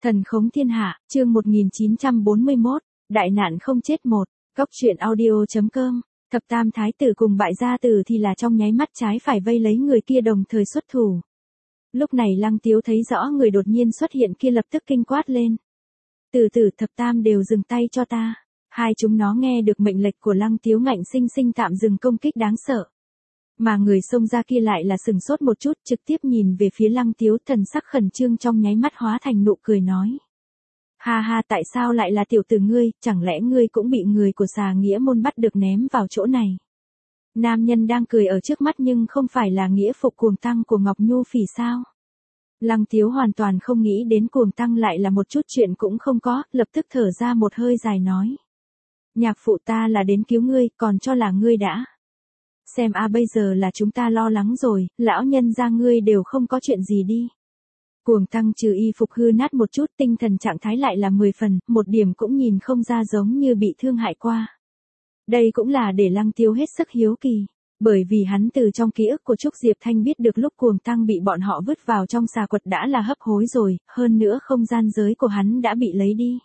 Thần khống thiên hạ, chương 1941, đại nạn không chết một, Cốc truyện audio.com, thập tam thái tử cùng bại gia tử thì là trong nháy mắt trái phải vây lấy người kia đồng thời xuất thủ. Lúc này Lăng Tiếu thấy rõ người đột nhiên xuất hiện kia lập tức kinh quát lên. Từ từ thập tam đều dừng tay cho ta. Hai chúng nó nghe được mệnh lệnh của Lăng Tiếu ngạnh sinh sinh tạm dừng công kích đáng sợ. Mà người xông ra kia lại là sừng sốt một chút, trực tiếp nhìn về phía Lăng Tiếu, thần sắc khẩn trương trong nháy mắt hóa thành nụ cười nói. Ha ha, tại sao lại là tiểu tử ngươi, chẳng lẽ ngươi cũng bị người của Xà Nghĩa môn bắt được ném vào chỗ này. Nam nhân đang cười ở trước mắt nhưng không phải là nghĩa phục cuồng tăng của Ngọc Nhu Phỉ sao. Lăng Tiếu hoàn toàn không nghĩ đến cuồng tăng lại là một chút chuyện cũng không có, lập tức thở ra một hơi dài nói. Nhạc phụ ta là đến cứu ngươi, còn cho là ngươi đã. Xem bây giờ là chúng ta lo lắng rồi, lão nhân gia ngươi đều không có chuyện gì đi. Cuồng tăng trừ y phục hư nát một chút, tinh thần trạng thái lại là 10 phần, một điểm cũng nhìn không ra giống như bị thương hại qua. Đây cũng là để Lăng Tiếu hết sức hiếu kỳ, bởi vì hắn từ trong ký ức của Trúc Diệp Thanh biết được lúc cuồng tăng bị bọn họ vứt vào trong xà quật đã là hấp hối rồi, hơn nữa không gian giới của hắn đã bị lấy đi.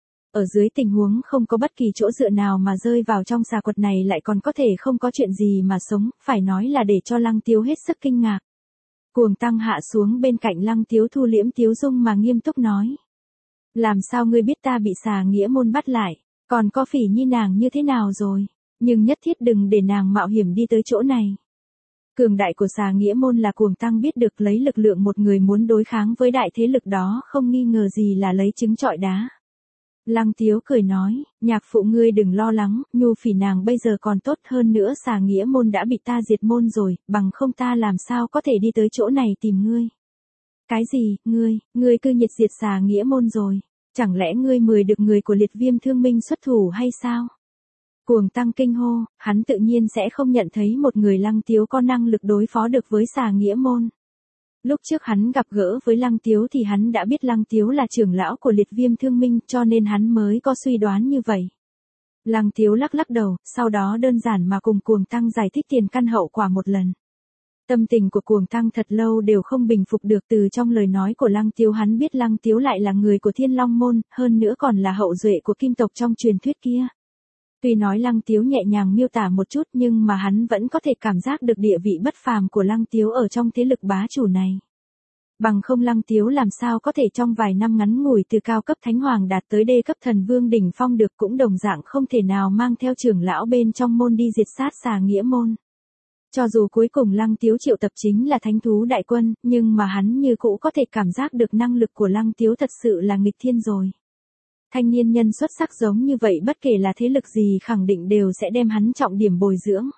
Ở dưới tình huống không có bất kỳ chỗ dựa nào mà rơi vào trong xà quật này lại còn có thể không có chuyện gì mà sống, phải nói là để cho Lăng Tiếu hết sức kinh ngạc. Cuồng tăng hạ xuống bên cạnh Lăng Tiếu thu liễm tiếu dung mà nghiêm túc nói. Làm sao ngươi biết ta bị Xà Nghĩa môn bắt lại, còn có Phỉ Nhi nàng như thế nào rồi, nhưng nhất thiết đừng để nàng mạo hiểm đi tới chỗ này. Cường đại của Xà Nghĩa môn là cuồng tăng biết được, lấy lực lượng một người muốn đối kháng với đại thế lực đó không nghi ngờ gì là lấy trứng trọi đá. Lăng Tiếu cười nói, nhạc phụ ngươi đừng lo lắng, Nhu Phỉ nàng bây giờ còn tốt, hơn nữa Xà Nghĩa môn đã bị ta diệt môn rồi, bằng không ta làm sao có thể đi tới chỗ này tìm ngươi. Cái gì, ngươi cư nhiệt diệt Xà Nghĩa môn rồi, chẳng lẽ ngươi mời được người của Liệt Viêm Thương Minh xuất thủ hay sao? Cuồng tăng kinh hô, hắn tự nhiên sẽ không nhận thấy một người Lăng Tiếu có năng lực đối phó được với Xà Nghĩa môn. Lúc trước hắn gặp gỡ với Lăng Tiếu thì hắn đã biết Lăng Tiếu là trưởng lão của Liệt Viêm Thương Minh cho nên hắn mới có suy đoán như vậy. Lăng Tiếu lắc lắc đầu, sau đó đơn giản mà cùng cuồng tăng giải thích tiền căn hậu quả một lần. Tâm tình của cuồng tăng thật lâu đều không bình phục được, từ trong lời nói của Lăng Tiếu hắn biết Lăng Tiếu lại là người của Thiên Long môn, hơn nữa còn là hậu duệ của kim tộc trong truyền thuyết kia. Tuy nói Lăng Tiếu nhẹ nhàng miêu tả một chút nhưng mà hắn vẫn có thể cảm giác được địa vị bất phàm của Lăng Tiếu ở trong thế lực bá chủ này. Bằng không Lăng Tiếu làm sao có thể trong vài năm ngắn ngủi từ cao cấp thánh hoàng đạt tới đê cấp thần vương đỉnh phong được, cũng đồng dạng không thể nào mang theo trưởng lão bên trong môn đi diệt sát Xà Nghĩa môn. Cho dù cuối cùng Lăng Tiếu triệu tập chính là thánh thú đại quân, nhưng mà hắn như cũ có thể cảm giác được năng lực của Lăng Tiếu thật sự là nghịch thiên rồi. Thanh niên nhân xuất sắc giống như vậy bất kể là thế lực gì khẳng định đều sẽ đem hắn trọng điểm bồi dưỡng.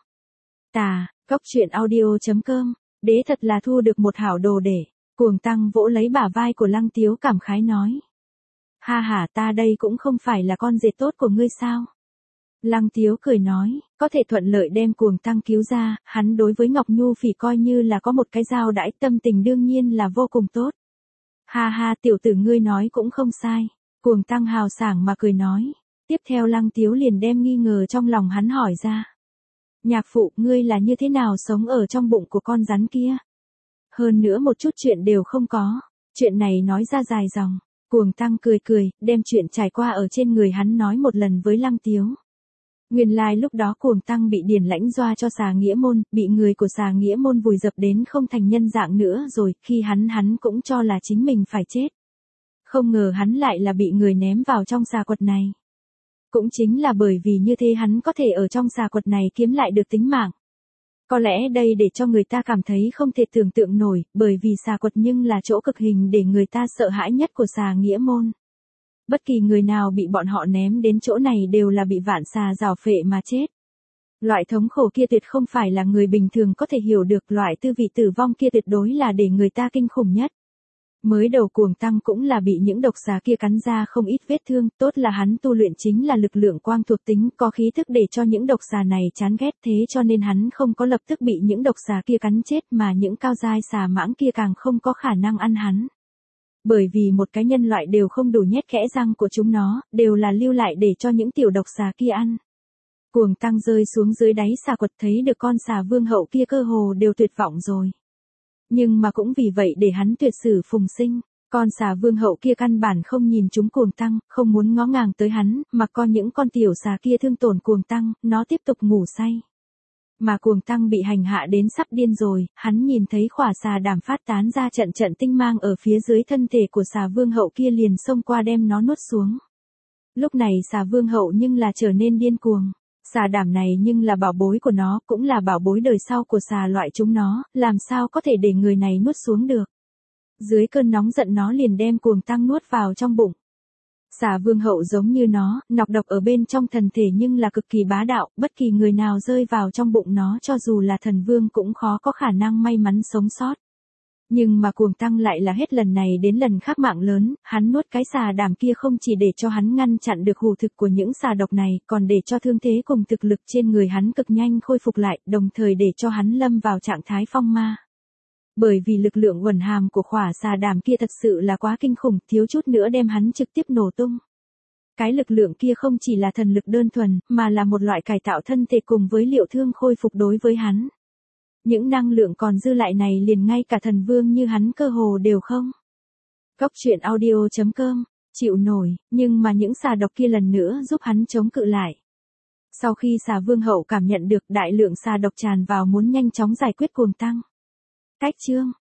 Cốc truyện audio.com, đế thật là thu được một hảo đồ để. Cuồng tăng vỗ lấy bả vai của Lăng Tiếu cảm khái nói. Ha ha, ta đây cũng không phải là con dệt tốt của ngươi sao? Lăng Tiếu cười nói, có thể thuận lợi đem cuồng tăng cứu ra, hắn đối với Ngọc Nhu Phỉ coi như là có một cái giao đãi, tâm tình đương nhiên là vô cùng tốt. Ha ha, tiểu tử ngươi nói cũng không sai. Cuồng tăng hào sảng mà cười nói. Tiếp theo Lăng Tiếu liền đem nghi ngờ trong lòng hắn hỏi ra. Nhạc phụ, ngươi là như thế nào sống ở trong bụng của con rắn kia? Hơn nữa một chút chuyện đều không có. Chuyện này nói ra dài dòng. Cuồng tăng cười cười, đem chuyện trải qua ở trên người hắn nói một lần với Lăng Tiếu. Nguyên lai lúc đó cuồng tăng bị Điền Lãnh doa cho Xà Nghĩa môn, bị người của Xà Nghĩa môn vùi dập đến không thành nhân dạng nữa rồi, khi hắn cũng cho là chính mình phải chết. Không ngờ hắn lại là bị người ném vào trong xà quật này. Cũng chính là bởi vì như thế hắn có thể ở trong xà quật này kiếm lại được tính mạng. Có lẽ đây để cho người ta cảm thấy không thể tưởng tượng nổi, bởi vì xà quật nhưng là chỗ cực hình để người ta sợ hãi nhất của Xà Nghĩa môn. Bất kỳ người nào bị bọn họ ném đến chỗ này đều là bị vạn xà rào phệ mà chết. Loại thống khổ kia tuyệt không phải là người bình thường có thể hiểu được, loại tư vị tử vong kia tuyệt đối là để người ta kinh khủng nhất. Mới đầu cuồng tăng cũng là bị những độc xà kia cắn ra không ít vết thương, tốt là hắn tu luyện chính là lực lượng quang thuộc tính, có khí thức để cho những độc xà này chán ghét, thế cho nên hắn không có lập tức bị những độc xà kia cắn chết, mà những cao giai xà mãng kia càng không có khả năng ăn hắn. Bởi vì một cái nhân loại đều không đủ nhét kẽ răng của chúng nó, đều là lưu lại để cho những tiểu độc xà kia ăn. Cuồng tăng rơi xuống dưới đáy xà quật thấy được con xà vương hậu kia cơ hồ đều tuyệt vọng rồi. Nhưng mà cũng vì vậy để hắn tuyệt sử phùng sinh, Con xà vương hậu kia căn bản không nhìn chúng cuồng tăng, không muốn ngó ngàng tới hắn, mà coi những con tiểu xà kia thương tổn cuồng tăng, nó tiếp tục ngủ say. Mà cuồng tăng bị hành hạ đến sắp điên rồi, hắn nhìn thấy khỏa xà đảm phát tán ra trận trận tinh mang ở phía dưới thân thể của xà vương hậu kia liền xông qua đem nó nuốt xuống. Lúc này xà vương hậu nhưng là trở nên điên cuồng. Xà đảm này nhưng là bảo bối của nó, cũng là bảo bối đời sau của xà loại chúng nó, làm sao có thể để người này nuốt xuống được. Dưới cơn nóng giận nó liền đem cuồng tăng nuốt vào trong bụng. Xà vương hậu giống như nó, nọc độc ở bên trong thần thể nhưng là cực kỳ bá đạo, bất kỳ người nào rơi vào trong bụng nó cho dù là thần vương cũng khó có khả năng may mắn sống sót. Nhưng mà cuồng tăng lại là hết lần này đến lần khác mạng lớn, hắn nuốt cái xà đảm kia không chỉ để cho hắn ngăn chặn được hù thực của những xà độc này, còn để cho thương thế cùng thực lực trên người hắn cực nhanh khôi phục lại, đồng thời để cho hắn lâm vào trạng thái phong ma. Bởi vì lực lượng uẩn hàm của khỏa xà đảm kia thật sự là quá kinh khủng, thiếu chút nữa đem hắn trực tiếp nổ tung. Cái lực lượng kia không chỉ là thần lực đơn thuần, mà là một loại cải tạo thân thể cùng với liệu thương khôi phục đối với hắn. Những năng lượng còn dư lại này liền ngay cả thần vương như hắn cơ hồ đều không. Góc truyện audio.com, chịu nổi, nhưng mà những xà độc kia lần nữa giúp hắn chống cự lại. Sau khi xà vương hậu cảm nhận được đại lượng xà độc tràn vào muốn nhanh chóng giải quyết cuồng tăng. Cách chương